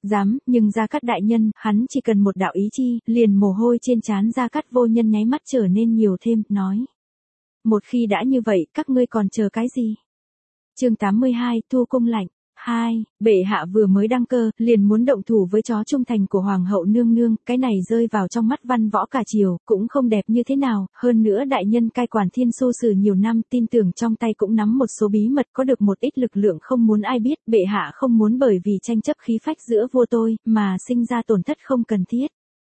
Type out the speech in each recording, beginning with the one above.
Dám, nhưng Gia Cát đại nhân, hắn chỉ cần một đạo ý chi, liền mồ hôi trên trán Gia Cát vô nhân nháy mắt trở nên nhiều thêm, nói. Một khi đã như vậy, các ngươi còn chờ cái gì? Chương 82, Thu cung lạnh. 2. Bệ hạ vừa mới đăng cơ, liền muốn động thủ với chó trung thành của hoàng hậu nương nương, cái này rơi vào trong mắt văn võ cả triều, cũng không đẹp như thế nào, hơn nữa đại nhân cai quản Thiên Xu Sử nhiều năm, tin tưởng trong tay cũng nắm một số bí mật, có được một ít lực lượng không muốn ai biết, bệ hạ không muốn bởi vì tranh chấp khí phách giữa vua tôi, mà sinh ra tổn thất không cần thiết.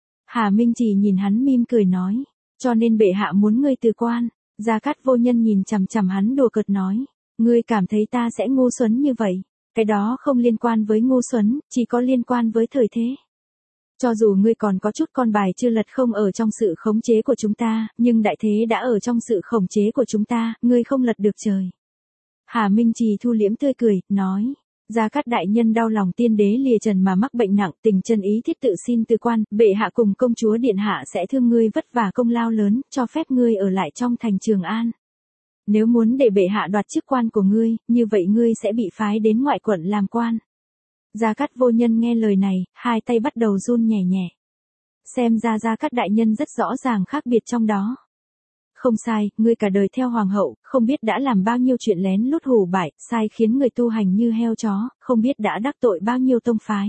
Hà Minh Trì nhìn hắn mỉm cười nói, cho nên bệ hạ muốn ngươi từ quan. Gia Cát vô nhân nhìn chằm chằm hắn đùa cợt nói, ngươi cảm thấy ta sẽ ngu xuẩn như vậy? Cái đó không liên quan với ngu xuẩn, chỉ có liên quan với thời thế. Cho dù ngươi còn có chút con bài chưa lật không ở trong sự khống chế của chúng ta, nhưng đại thế đã ở trong sự khống chế của chúng ta, ngươi không lật được trời. Hà Minh Trì thu liễm tươi cười, nói. Gia Cát đại nhân đau lòng tiên đế lìa trần mà mắc bệnh nặng, tình chân ý thiết tự xin từ quan, bệ hạ cùng công chúa điện hạ sẽ thương ngươi vất vả công lao lớn, cho phép ngươi ở lại trong thành Trường An. Nếu muốn để bệ hạ đoạt chức quan của ngươi, như vậy ngươi sẽ bị phái đến ngoại quận làm quan. Gia Cát vô nhân nghe lời này, hai tay bắt đầu run nhẹ nhẹ. Xem ra Gia Cát đại nhân rất rõ ràng khác biệt trong đó. Không sai, ngươi cả đời theo hoàng hậu, không biết đã làm bao nhiêu chuyện lén lút hủ bại, sai khiến người tu hành như heo chó, không biết đã đắc tội bao nhiêu tông phái.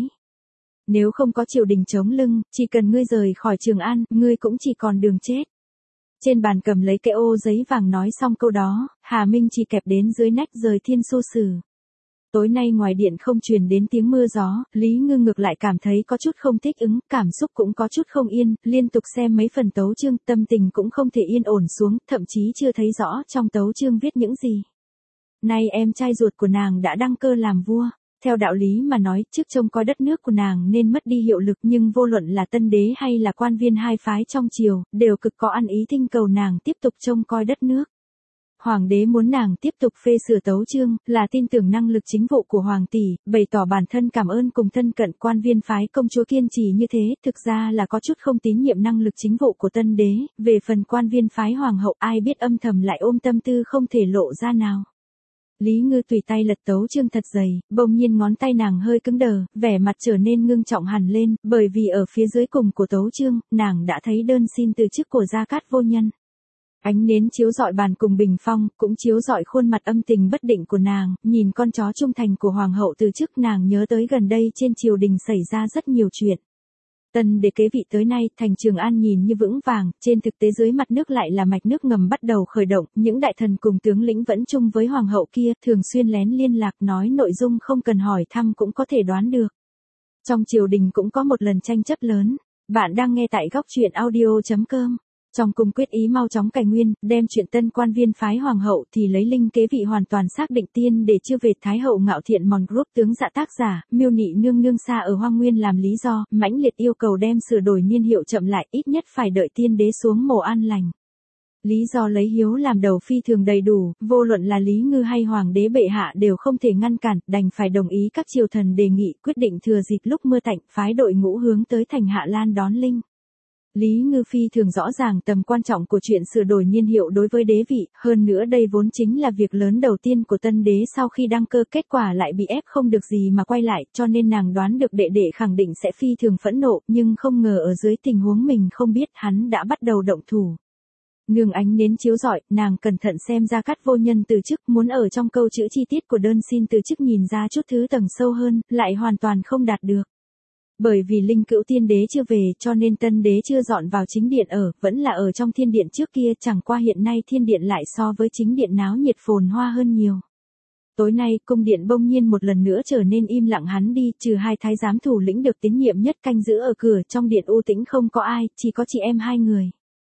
Nếu không có triều đình chống lưng, chỉ cần ngươi rời khỏi Trường An, ngươi cũng chỉ còn đường chết. Trên bàn cầm lấy cái ô giấy vàng nói xong câu đó, Hà Minh chỉ kẹp đến dưới nách rời Thiên Xu Sử. Tối nay ngoài điện không truyền đến tiếng mưa gió, Lý Ngư ngược lại cảm thấy có chút không thích ứng, cảm xúc cũng có chút không yên, liên tục xem mấy phần tấu chương, tâm tình cũng không thể yên ổn xuống, thậm chí chưa thấy rõ trong tấu chương viết những gì. Nay em trai ruột của nàng đã đăng cơ làm vua. Theo đạo lý mà nói, trước trông coi đất nước của nàng nên mất đi hiệu lực, nhưng vô luận là tân đế hay là quan viên hai phái trong triều, đều cực có ăn ý thỉnh cầu nàng tiếp tục trông coi đất nước. Hoàng đế muốn nàng tiếp tục phê sửa tấu chương, là tin tưởng năng lực chính vụ của hoàng tỷ, bày tỏ bản thân cảm ơn cùng thân cận quan viên phái công chúa kiên trì như thế, thực ra là có chút không tín nhiệm năng lực chính vụ của tân đế, về phần quan viên phái hoàng hậu ai biết âm thầm lại ôm tâm tư không thể lộ ra nào. Lý Ngư tùy tay lật tấu chương thật dày, bỗng nhiên ngón tay nàng hơi cứng đờ, vẻ mặt trở nên ngưng trọng hẳn lên, bởi vì ở phía dưới cùng của tấu chương, nàng đã thấy đơn xin từ chức của Gia Cát vô nhân. Ánh nến chiếu rọi bàn cùng bình phong, cũng chiếu rọi khuôn mặt âm tình bất định của nàng, nhìn con chó trung thành của hoàng hậu từ chức, nàng nhớ tới gần đây trên triều đình xảy ra rất nhiều chuyện. Tân đế kế vị tới nay, thành Trường An nhìn như vững vàng, trên thực tế dưới mặt nước lại là mạch nước ngầm bắt đầu khởi động, những đại thần cùng tướng lĩnh vẫn chung với hoàng hậu kia, thường xuyên lén liên lạc nói nội dung không cần hỏi thăm cũng có thể đoán được. Trong triều đình cũng có một lần tranh chấp lớn. Bạn đang nghe tại góc truyện audio.com. Trong cung quyết ý mau chóng cải nguyên, đem chuyện tân quan viên phái hoàng hậu thì lấy linh kế vị hoàn toàn xác định tiên để chưa về Thái hậu Ngạo Thiện Mòn Group tướng dạ tác giả, Miêu Nị nương nương xa ở Hoang Nguyên làm lý do, mãnh liệt yêu cầu đem sửa đổi niên hiệu chậm lại, ít nhất phải đợi tiên đế xuống mồ an lành. Lý do lấy hiếu làm đầu phi thường đầy đủ, vô luận là Lý Ngư hay hoàng đế bệ hạ đều không thể ngăn cản, đành phải đồng ý các triều thần đề nghị, quyết định thừa dịp lúc mưa tạnh, phái đội ngũ hướng tới thành Hạ Lan đón linh. Lý Ngư phi thường rõ ràng tầm quan trọng của chuyện sửa đổi niên hiệu đối với đế vị, hơn nữa đây vốn chính là việc lớn đầu tiên của tân đế sau khi đăng cơ, kết quả lại bị ép không được gì mà quay lại, cho nên nàng đoán được đệ đệ khẳng định sẽ phi thường phẫn nộ, nhưng không ngờ ở dưới tình huống mình không biết hắn đã bắt đầu động thủ. Nương ánh nến chiếu rọi, nàng cẩn thận xem Gia Cát vô nhân từ chức, muốn ở trong câu chữ chi tiết của đơn xin từ chức nhìn ra chút thứ tầng sâu hơn, lại hoàn toàn không đạt được. Bởi vì linh cữu tiên đế chưa về cho nên tân đế chưa dọn vào chính điện ở, vẫn là ở trong thiên điện trước kia, chẳng qua hiện nay thiên điện lại so với chính điện náo nhiệt phồn hoa hơn nhiều. Tối nay, cung điện bỗng nhiên một lần nữa trở nên im lặng hẳn đi, trừ hai thái giám thủ lĩnh được tín nhiệm nhất canh giữ ở cửa, trong điện u tĩnh không có ai, chỉ có chị em hai người.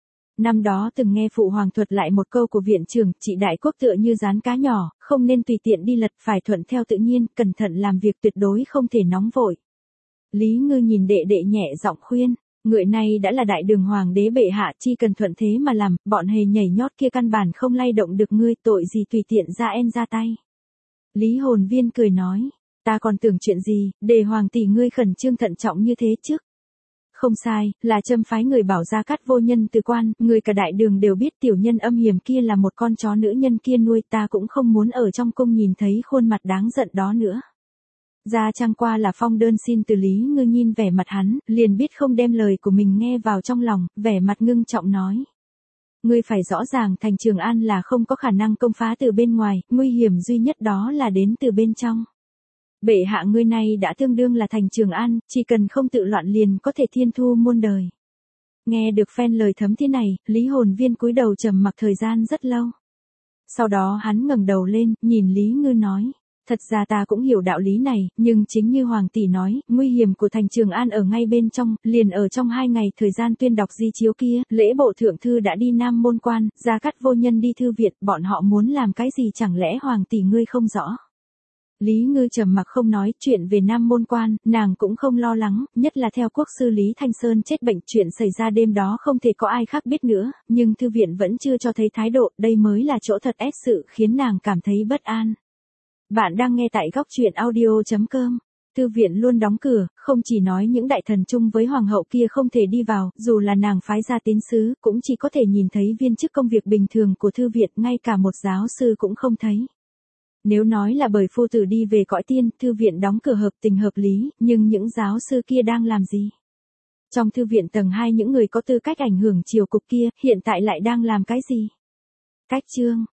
Năm đó từng nghe phụ hoàng thuật lại một câu của viện trưởng, chị đại quốc tựa như gián cá nhỏ, không nên tùy tiện đi lật, phải thuận theo tự nhiên, cẩn thận làm việc, tuyệt đối không thể nóng vội. Lý Ngư nhìn đệ đệ nhẹ giọng khuyên, người này đã là đại đường hoàng đế bệ hạ, chi cần thuận thế mà làm, bọn hề nhảy nhót kia căn bản không lay động được ngươi, tội gì tùy tiện ra tay. Lý Hồn Viên cười nói, ta còn tưởng chuyện gì, để hoàng tỷ ngươi khẩn trương thận trọng như thế chứ. Không sai, là châm phái người bảo Gia Cát vô nhân từ quan, người cả đại đường đều biết tiểu nhân âm hiểm kia là một con chó nữ nhân kia nuôi, ta cũng không muốn ở trong cung nhìn thấy khuôn mặt đáng giận đó nữa. Ra chẳng qua là phong đơn xin từ Lý Ngư, nhìn vẻ mặt hắn, liền biết không đem lời của mình nghe vào trong lòng, vẻ mặt ngưng trọng nói. Ngươi phải rõ ràng thành Trường An là không có khả năng công phá từ bên ngoài, nguy hiểm duy nhất đó là đến từ bên trong. Bệ hạ ngươi này đã tương đương là thành Trường An, chỉ cần không tự loạn liền có thể thiên thu muôn đời. Nghe được phen lời thấm thế này, Lý Hồn Viên cúi đầu trầm mặc thời gian rất lâu. Sau đó hắn ngẩng đầu lên, nhìn Lý Ngư nói. Thật ra ta cũng hiểu đạo lý này, nhưng chính như Hoàng tỷ nói, nguy hiểm của thành Trường An ở ngay bên trong, liền ở trong 2 ngày thời gian tuyên đọc di chiếu kia, lễ bộ thượng thư đã đi Nam Môn Quan, Gia Cát vô nhân đi thư viện, bọn họ muốn làm cái gì chẳng lẽ Hoàng tỷ ngươi không rõ. Lý Ngư trầm mặc không nói, chuyện về Nam Môn Quan, nàng cũng không lo lắng, nhất là theo quốc sư Lý Thanh Sơn chết bệnh, chuyện xảy ra đêm đó không thể có ai khác biết nữa, nhưng thư viện vẫn chưa cho thấy thái độ, đây mới là chỗ thật ép sự khiến nàng cảm thấy bất an. Bạn đang nghe tại góc truyện audio.com. Thư viện luôn đóng cửa, không chỉ nói những đại thần chung với hoàng hậu kia không thể đi vào, dù là nàng phái ra tín sứ, cũng chỉ có thể nhìn thấy viên chức công việc bình thường của thư viện, ngay cả một giáo sư cũng không thấy. Nếu nói là bởi phu tử đi về cõi tiên, thư viện đóng cửa hợp tình hợp lý, nhưng những giáo sư kia đang làm gì? Trong thư viện tầng 2 những người có tư cách ảnh hưởng triều cục kia, hiện tại lại đang làm cái gì? Cách chương